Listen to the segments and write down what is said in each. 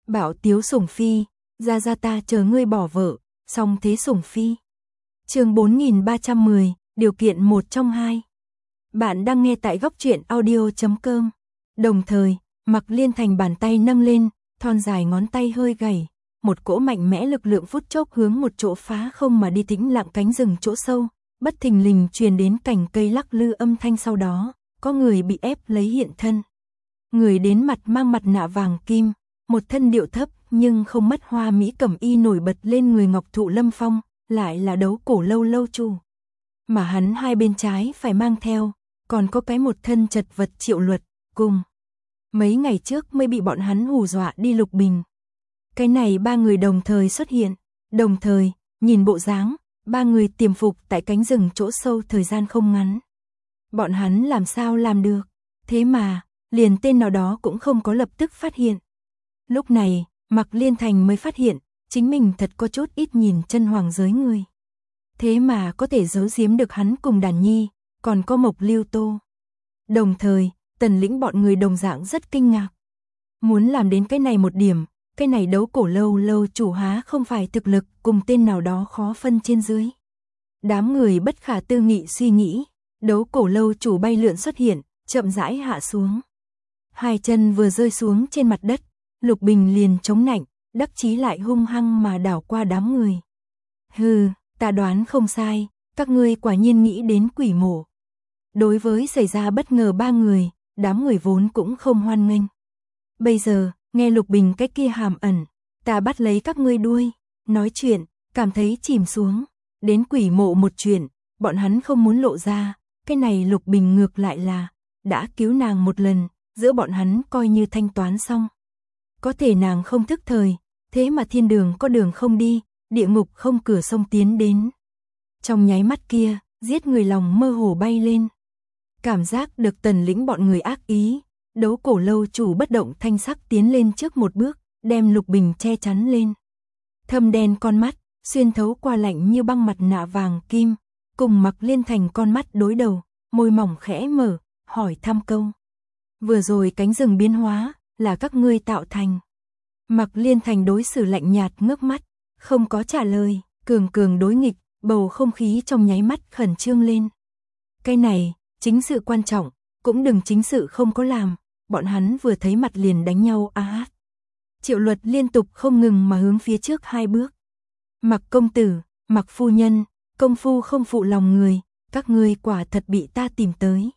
Bảo Tiếu Sủng Phi, ra ta chờ ngươi bỏ vợ, song thế Sủng Phi. Chương 4310, điều kiện một trong hai. Bạn đang nghe tại góc truyện audio.com. Đồng thời, Mạc Liên Thành bàn tay nâng lên, thon dài ngón tay hơi gầy, một cỗ mạnh mẽ lực lượng phút chốc hướng một chỗ phá không mà đi, tĩnh lặng cánh rừng chỗ sâu, bất thình lình truyền đến cành cây lắc lư âm thanh, sau đó, có người bị ép lấy hiện thân. Người đến mặt mang mặt nạ vàng kim, một thân điệu thấp nhưng không mất hoa mỹ cẩm y nổi bật lên người ngọc thụ lâm phong, lại là Đấu Cổ Lâu lâu chủ. Mà hắn hai bên trái phải mang theo, còn có cái một thân chật vật Triệu Luật, cùng mấy ngày trước mới bị bọn hắn hù dọa đi Lục Bình. Cái này ba người đồng thời xuất hiện, đồng thời, nhìn bộ dáng, ba người tiềm phục tại cánh rừng chỗ sâu thời gian không ngắn. Bọn hắn làm sao làm được, thế mà, liền tên nào đó cũng không có lập tức phát hiện. Lúc này, Mạc Liên Thành mới phát hiện, chính mình thật có chút ít nhìn chân hoàng giới người. Thế mà có thể giấu giếm được hắn cùng Đàn Nhi, còn có Mộc Lưu Tô. Đồng thời, Tần Lĩnh bọn người đồng dạng rất kinh ngạc. Muốn làm đến cái này một điểm, cái này Đấu Cổ Lâu lâu chủ há không phải thực lực cùng tên nào đó khó phân trên dưới. Đám người bất khả tư nghị suy nghĩ, Đấu Cổ Lâu chủ bay lượn xuất hiện, chậm rãi hạ xuống. Hai chân vừa rơi xuống trên mặt đất, Lục Bình liền chống nạnh, đắc chí lại hung hăng mà đảo qua đám người. Hừ, ta đoán không sai, các ngươi quả nhiên nghĩ đến quỷ mộ. Đối với xảy ra bất ngờ ba người, đám người vốn cũng không hoan nghênh. Bây giờ, nghe Lục Bình cái kia hàm ẩn, ta bắt lấy các ngươi đuôi, nói chuyện, cảm thấy chìm xuống. Đến quỷ mộ một chuyện, bọn hắn không muốn lộ ra, cái này Lục Bình ngược lại là, đã cứu nàng một lần, giữa bọn hắn coi như thanh toán xong. Có thể nàng không thức thời, thế mà thiên đường có đường không đi, địa ngục không cửa sông tiến đến. Trong nháy mắt kia, giết người lòng mơ hồ bay lên. Cảm giác được Tần Lĩnh bọn người ác ý, Đấu Cổ Lâu chủ bất động thanh sắc tiến lên trước một bước, đem Lục Bình che chắn lên. Thâm đen con mắt, xuyên thấu qua lạnh như băng mặt nạ vàng kim, cùng Mạc Liên Thành con mắt đối đầu, môi mỏng khẽ mở, hỏi thăm câu. Vừa rồi cánh rừng biến hóa, là các ngươi tạo thành. Mạc Liên Thành đối xử lạnh nhạt ngước mắt, không có trả lời, cường cường đối nghịch, bầu không khí trong nháy mắt khẩn trương lên. Cái này, chính sự quan trọng, cũng đừng chính sự không có làm, bọn hắn vừa thấy mặt liền đánh nhau át. Triệu Luật liên tục không ngừng mà hướng phía trước hai bước. Mạc công tử, Mạc phu nhân, công phu không phụ lòng người, các ngươi quả thật bị ta tìm tới.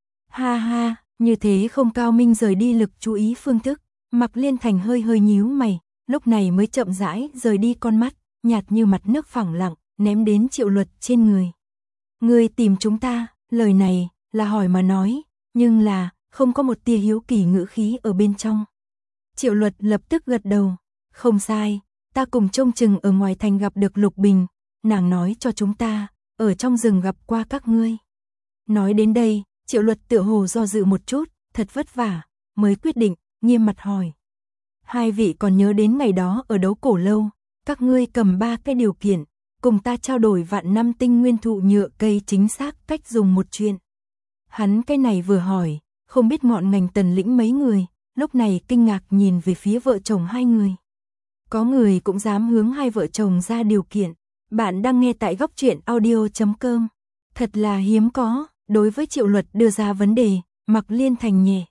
Ha ha, như thế không cao minh rời đi lực chú ý phương thức. Mạc Liên Thành hơi hơi nhíu mày, lúc này mới chậm rãi rời đi con mắt, nhạt như mặt nước phẳng lặng, ném đến Triệu Luật trên người. Ngươi tìm chúng ta, lời này là hỏi mà nói, nhưng là không có một tia hiếu kỳ ngữ khí ở bên trong. Triệu Luật lập tức gật đầu, không sai, ta cùng trông chừng ở ngoài thành gặp được Lục Bình, nàng nói cho chúng ta, ở trong rừng gặp qua các ngươi. Nói đến đây, Triệu Luật tựa hồ do dự một chút, thật vất vả, mới quyết định, nghiêm mặt hỏi. Hai vị còn nhớ đến ngày đó ở Đấu Cổ Lâu, các ngươi cầm 3 cái điều kiện, cùng ta trao đổi vạn năm tinh nguyên thụ nhựa cây chính xác cách dùng một chuyện. Hắn cái này vừa hỏi, không biết ngọn ngành Tần Lĩnh mấy người, lúc này kinh ngạc nhìn về phía vợ chồng hai người. Có người cũng dám hướng hai vợ chồng ra điều kiện. Bạn đang nghe tại góc truyện audio.com. Thật là hiếm có, đối với Triệu Luật đưa ra vấn đề, Mạc Liên Thành nhẹ.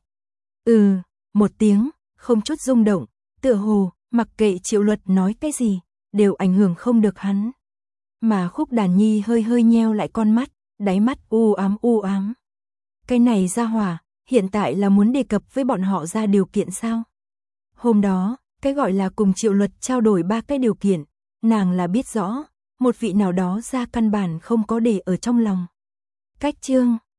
Một tiếng, không chút rung động, tựa hồ, mặc kệ Triệu Luật nói cái gì, đều ảnh hưởng không được hắn. Mà Khúc Đàn Nhi hơi hơi nheo lại con mắt, đáy mắt u ám. Cái này ra hỏa, hiện tại là muốn đề cập với bọn họ ra điều kiện sao? Hôm đó, cái gọi là cùng Triệu Luật trao đổi 3 cái điều kiện, nàng là biết rõ, một vị nào đó ra căn bản không có để ở trong lòng. Cách chương